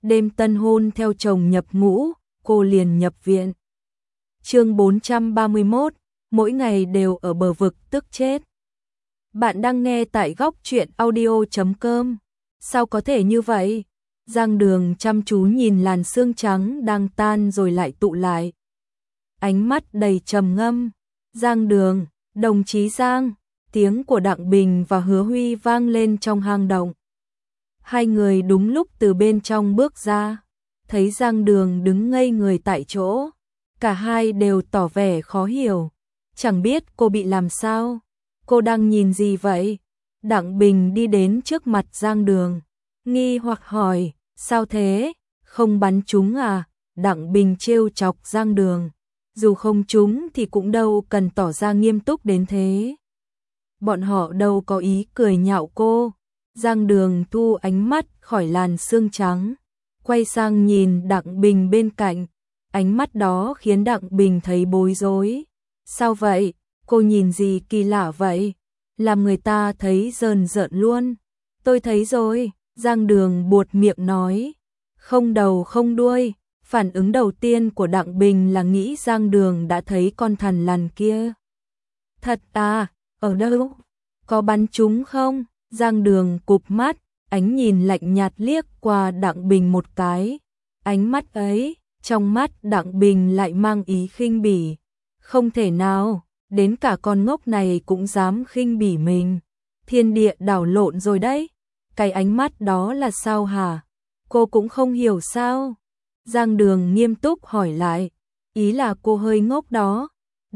đêm tân hôn theo chồng nhập ngũ, cô liền nhập viện. Chương 431, mỗi ngày đều ở bờ vực tức chết. Bạn đang nghe tại góc truyện audio.com. Sao có thể như vậy? Giang Đường chăm chú nhìn làn sương trắng đang tan rồi lại tụ lại. Ánh mắt đầy trầm ngâm. Giang Đường, đồng chí Giang, tiếng của Đặng Bình và Hứa Huy vang lên trong hang động. Hai người đúng lúc từ bên trong bước ra, thấy Giang Đường đứng ngây người tại chỗ. Cả hai đều tỏ vẻ khó hiểu, chẳng biết cô bị làm sao, cô đang nhìn gì vậy? Đặng Bình đi đến trước mặt Giang Đường, nghi hoặc hỏi, sao thế, không bắn trúng à? Đặng Bình trêu chọc Giang Đường, dù không trúng thì cũng đâu cần tỏ ra nghiêm túc đến thế. Bọn họ đâu có ý cười nhạo cô. Giang Đường thu ánh mắt khỏi làn sương trắng, quay sang nhìn Đặng Bình bên cạnh. Ánh mắt đó khiến Đặng Bình thấy bối rối. Sao vậy? Cô nhìn gì kỳ lạ vậy? Làm người ta thấy rờn rợn luôn. Tôi thấy rồi, Giang Đường buột miệng nói. Không đầu không đuôi. Phản ứng đầu tiên của Đặng Bình là nghĩ Giang Đường đã thấy con thằn lằn kia. Thật à? Ở đâu? Có bắn trúng không? Giang Đường cụp mắt, ánh nhìn lạnh nhạt liếc qua Đặng Bình một cái. Ánh mắt ấy, trong mắt Đặng Bình lại mang ý khinh bỉ. Không thể nào, đến cả con ngốc này cũng dám khinh bỉ mình. Thiên địa đảo lộn rồi đấy. Cái ánh mắt đó là sao hả? Cô cũng không hiểu sao? Giang Đường nghiêm túc hỏi lại. Ý là cô hơi ngốc đó.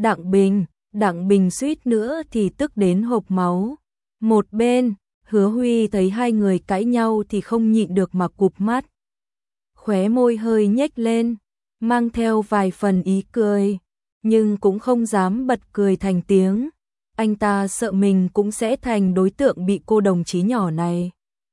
Đặng Bình suýt nữa thì tức đến hộc máu. Một bên, Hứa Huy thấy hai người cãi nhau thì không nhịn được mà cụp mắt. Khóe môi hơi nhếch lên, mang theo vài phần ý cười, nhưng cũng không dám bật cười thành tiếng. Anh ta sợ mình cũng sẽ thành đối tượng bị cô đồng chí nhỏ này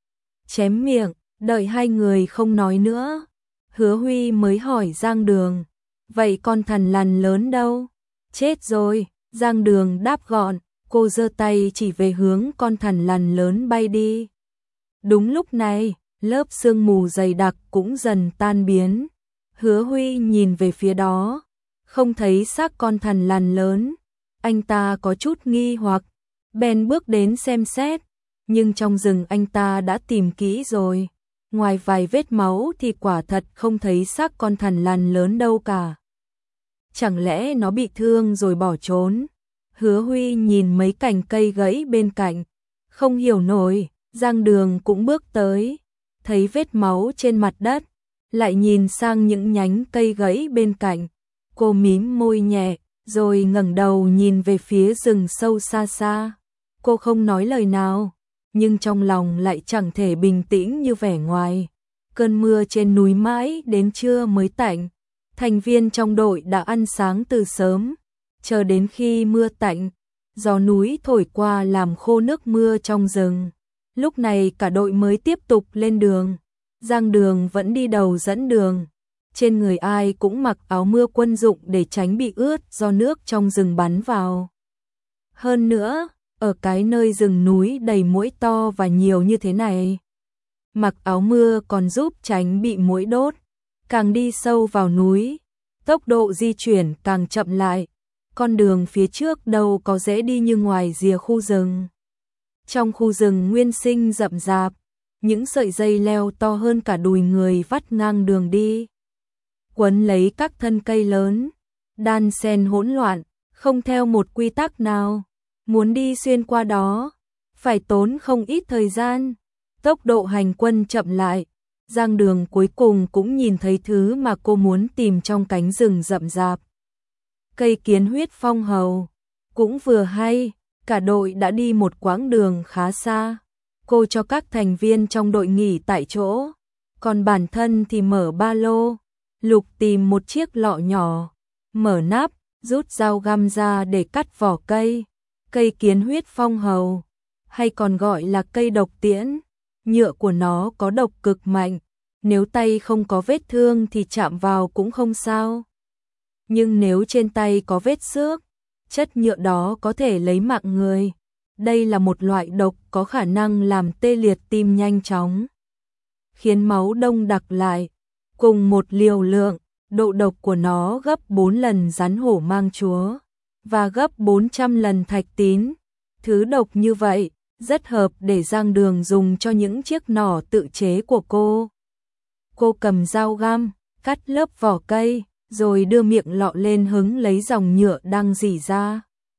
chém miệng. Đợi hai người không nói nữa, Hứa Huy mới hỏi Giang Đường, vậy con thằn lằn lớn đâu? Chết rồi, Giang Đường đáp gọn, cô giơ tay chỉ về hướng con thằn lằn lớn bay đi. Đúng lúc này, lớp sương mù dày đặc cũng dần tan biến. Hứa Huy nhìn về phía đó, không thấy xác con thằn lằn lớn. Anh ta có chút nghi hoặc, bèn bước đến xem xét, nhưng trong rừng anh ta đã tìm kỹ rồi. Ngoài vài vết máu thì quả thật không thấy xác con thằn lằn lớn đâu cả. Chẳng lẽ nó bị thương rồi bỏ trốn? Hứa Huy nhìn mấy cành cây gãy bên cạnh, không hiểu nổi. Giang Đường cũng bước tới, thấy vết máu trên mặt đất, lại nhìn sang những nhánh cây gãy bên cạnh. Cô mím môi nhẹ, rồi ngẩng đầu nhìn về phía rừng sâu xa xa. Cô không nói lời nào, nhưng trong lòng lại chẳng thể bình tĩnh như vẻ ngoài. Cơn mưa trên núi mãi đến trưa mới tạnh. Thành viên trong đội đã ăn sáng từ sớm, chờ đến khi mưa tạnh, gió núi thổi qua làm khô nước mưa trong rừng. Lúc này cả đội mới tiếp tục lên đường. Giang Đường vẫn đi đầu dẫn đường. Trên người ai cũng mặc áo mưa quân dụng để tránh bị ướt do nước trong rừng bắn vào. Hơn nữa, ở cái nơi rừng núi đầy muỗi to và nhiều như thế này, mặc áo mưa còn giúp tránh bị muỗi đốt. Càng đi sâu vào núi, tốc độ di chuyển càng chậm lại. Con đường phía trước đâu có dễ đi như ngoài rìa khu rừng. Trong khu rừng nguyên sinh rậm rạp, những sợi dây leo to hơn cả đùi người vắt ngang đường đi, quấn lấy các thân cây lớn, đan xen hỗn loạn, không theo một quy tắc nào. Muốn đi xuyên qua đó, phải tốn không ít thời gian. Tốc độ hành quân chậm lại, Giang Đường cuối cùng cũng nhìn thấy thứ mà cô muốn tìm trong cánh rừng rậm rạp. Cây kiến huyết phong hầu. Cũng vừa hay, cả đội đã đi một quãng đường khá xa. Cô cho các thành viên trong đội nghỉ tại chỗ, còn bản thân thì mở ba lô, lục tìm một chiếc lọ nhỏ, mở nắp, rút dao găm ra để cắt vỏ cây. Cây kiến huyết phong hầu, hay còn gọi là cây độc tiễn, nhựa của nó có độc cực mạnh, nếu tay không có vết thương thì chạm vào cũng không sao. Nhưng nếu trên tay có vết xước, chất nhựa đó có thể lấy mạng người. Đây là một loại độc có khả năng làm tê liệt tim nhanh chóng. khiến máu đông đặc lại. Cùng một liều lượng, độ độc của nó gấp 4 lần rắn hổ mang chúa, và gấp 400 lần thạch tín. Thứ độc như vậy, rất hợp để Giang Đường dùng cho những chiếc nỏ tự chế của cô. Cô cầm dao găm, cắt lớp vỏ cây, rồi đưa miệng lọ lên hứng lấy dòng nhựa đang rỉ ra.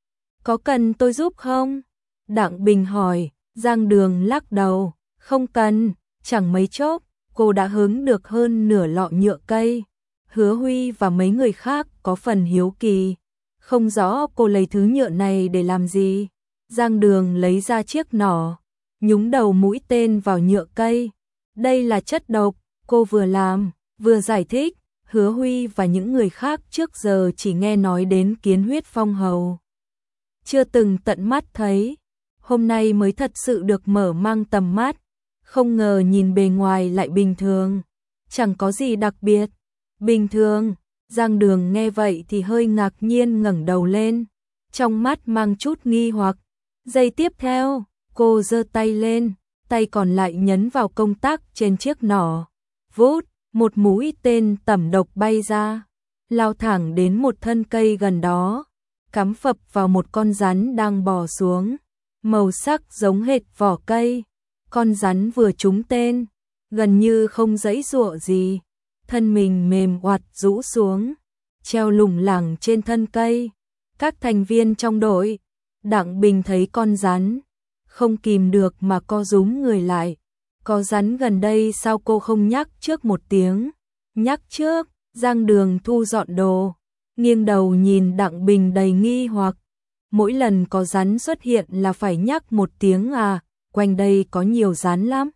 Có cần tôi giúp không? Đặng Bình hỏi. Giang Đường lắc đầu. Không cần, chẳng mấy chốc, cô đã hứng được hơn nửa lọ nhựa cây. Hứa Huy và mấy người khác có phần hiếu kỳ. Không rõ cô lấy thứ nhựa này để làm gì. Giang Đường lấy ra chiếc nỏ, nhúng đầu mũi tên vào nhựa cây. Đây là chất độc, cô vừa làm, vừa giải thích. Hứa Huy và những người khác trước giờ chỉ nghe nói đến kiến huyết phong hầu, chưa từng tận mắt thấy. Hôm nay mới thật sự được mở mang tầm mắt. Không ngờ nhìn bề ngoài lại bình thường, chẳng có gì đặc biệt. Bình thường. Giang Đường nghe vậy thì hơi ngạc nhiên ngẩng đầu lên, trong mắt mang chút nghi hoặc. Giây tiếp theo, cô giơ tay lên, tay còn lại nhấn vào công tắc trên chiếc nỏ. Vút, một mũi tên tẩm độc bay ra, lao thẳng đến một thân cây gần đó, cắm phập vào một con rắn đang bò xuống, màu sắc giống hệt vỏ cây. Con rắn vừa trúng tên, gần như không giãy giụa gì, thân mình mềm oặt rũ xuống, treo lủng lẳng trên thân cây. Các thành viên trong đội, Đặng Bình thấy con rắn, không kìm được mà co rúm người lại. Có rắn gần đây sao cô không nhắc trước một tiếng? Nhắc trước. Giang Đường thu dọn đồ, nghiêng đầu nhìn Đặng Bình đầy nghi hoặc. Mỗi lần có rắn xuất hiện là phải nhắc một tiếng à? Quanh đây có nhiều rắn lắm.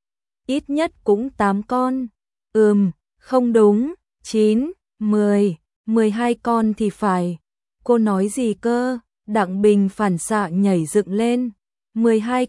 Ít nhất cũng 8 con. Không đúng, 9, 10, 12 con thì phải. Cô nói gì cơ? Đặng Bình phản xạ nhảy dựng lên. 12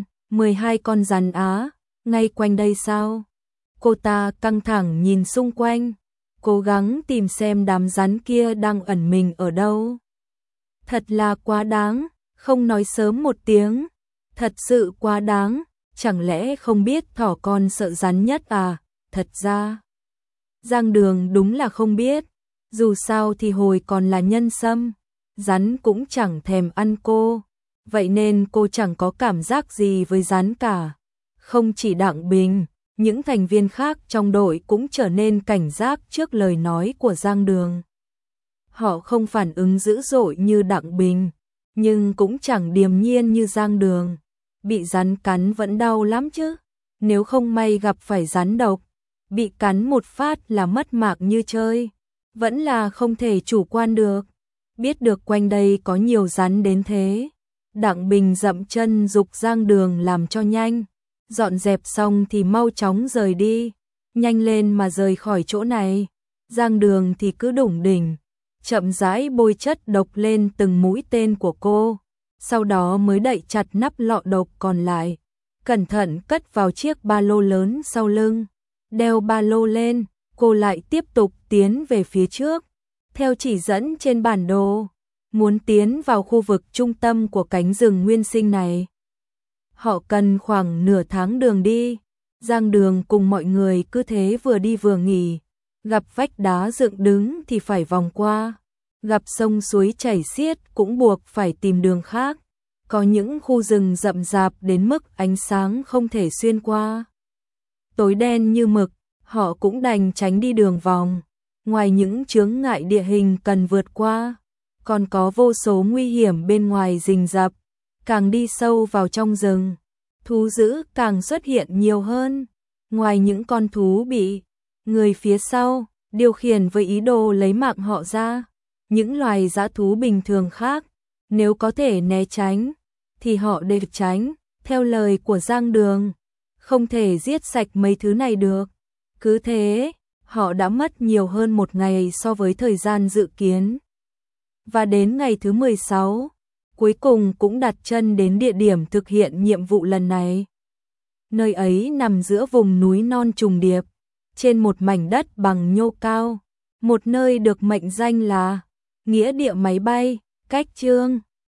con rắn á, ngay quanh đây sao? Cô ta căng thẳng nhìn xung quanh, cố gắng tìm xem đám rắn kia đang ẩn mình ở đâu. Thật là quá đáng, không nói sớm một tiếng. Thật sự quá đáng, chẳng lẽ không biết thỏ con sợ rắn nhất à? Thật ra, Giang Đường đúng là không biết. Dù sao thì hồi còn là nhân sâm, rắn cũng chẳng thèm ăn cô. Vậy nên cô chẳng có cảm giác gì với rắn cả. Không chỉ Đặng Bình, những thành viên khác trong đội cũng trở nên cảnh giác trước lời nói của Giang Đường. Họ không phản ứng dữ dội như Đặng Bình, nhưng cũng chẳng điềm nhiên như Giang Đường. Bị rắn cắn vẫn đau lắm chứ. Nếu không may gặp phải rắn độc, bị cắn một phát là mất mạng như chơi. Vẫn là không thể chủ quan được. Biết được quanh đây có nhiều rắn đến thế, Đặng Bình dậm chân giục Giang Đường làm cho nhanh. Dọn dẹp xong thì mau chóng rời đi. Nhanh lên mà rời khỏi chỗ này. Giang Đường thì cứ đủng đỉnh, chậm rãi bôi chất độc lên từng mũi tên của cô. Sau đó mới đậy chặt nắp lọ độc còn lại, cẩn thận cất vào chiếc ba lô lớn sau lưng. Đeo ba lô lên, cô lại tiếp tục tiến về phía trước. Theo chỉ dẫn trên bản đồ, muốn tiến vào khu vực trung tâm của cánh rừng nguyên sinh này, họ cần khoảng nửa tháng đường đi. Giang Đường cùng mọi người cứ thế vừa đi vừa nghỉ. Gặp vách đá dựng đứng thì phải vòng qua, gặp sông suối chảy xiết cũng buộc phải tìm đường khác. Có những khu rừng rậm rạp đến mức ánh sáng không thể xuyên qua, tối đen như mực, họ cũng đành tránh đi đường vòng. Ngoài những chướng ngại địa hình cần vượt qua, còn có vô số nguy hiểm bên ngoài rình rập. Càng đi sâu vào trong rừng, thú dữ càng xuất hiện nhiều hơn. Ngoài những con thú bị người phía sau điều khiển với ý đồ lấy mạng họ ra, những loài dã thú bình thường khác, nếu có thể né tránh thì họ đều tránh. Theo lời của Giang Đường, không thể giết sạch mấy thứ này được. Cứ thế, họ đã mất nhiều hơn một ngày so với thời gian dự kiến. Và đến ngày thứ 16, cuối cùng cũng đặt chân đến địa điểm thực hiện nhiệm vụ lần này. Nơi ấy nằm giữa vùng núi non trùng điệp, trên một mảnh đất bằng nhô cao, một nơi được mệnh danh là nghĩa địa máy bay, cách Chương